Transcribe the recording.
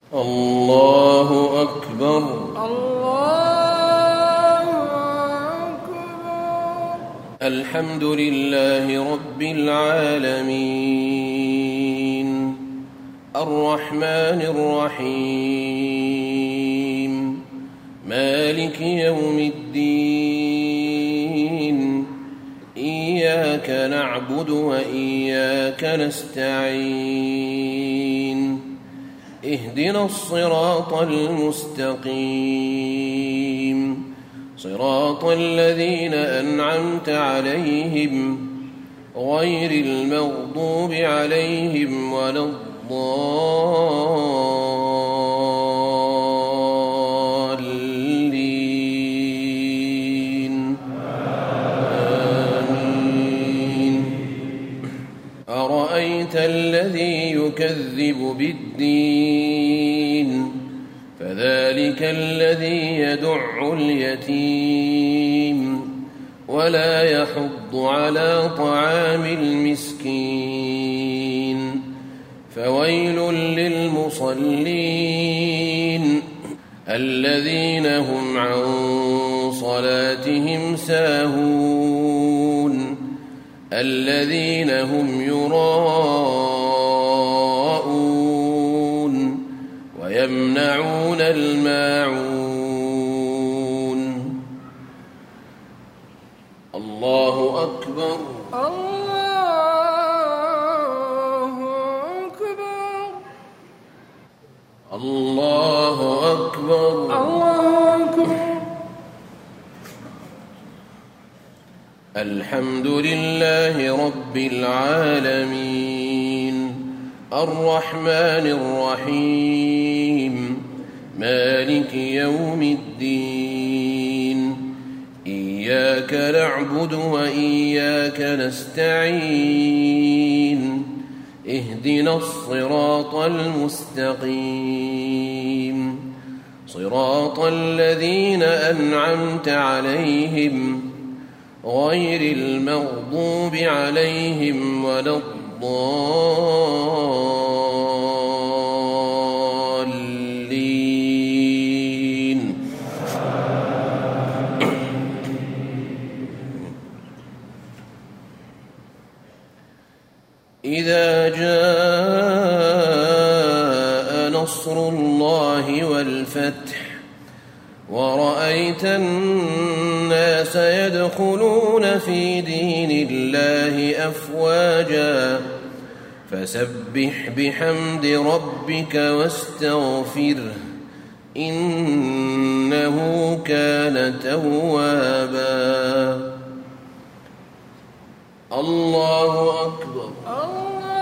الله أكبر. الله أكبر. الحمد لله رب العالمين الرحمن الرحيم مالك يوم الدين إياك نعبد وإياك نستعين اهدنا الصراط المستقيم صراط الذين أنعمت عليهم غير المغضوب عليهم ولا الضالين آمين. أرأيت الذي يكذب بالدين فذلك الذي يدع اليتيم ولا يحض على طعام المسكين فويل للمصلين الذين هم عن صلاتهم ساهون الذين هم يراءون ويمنعون الماعون. الله أكبر. الله أكبر. الله أكبر. الله أكبر. الحمد لله رب العالمين الرحمن الرحيم مالك يوم الدين إياك نعبد وإياك نستعين اهدنا الصراط المستقيم صراط الذين أنعمت عليهم غير المغضوب عليهم ولا الضالين. إذا جاء نصر الله والفتح ورأيت الناس يدخلون في دين الله أفواجا فسبح بحمد ربك واستغفره إنه كان توابا. الله أكبر. الله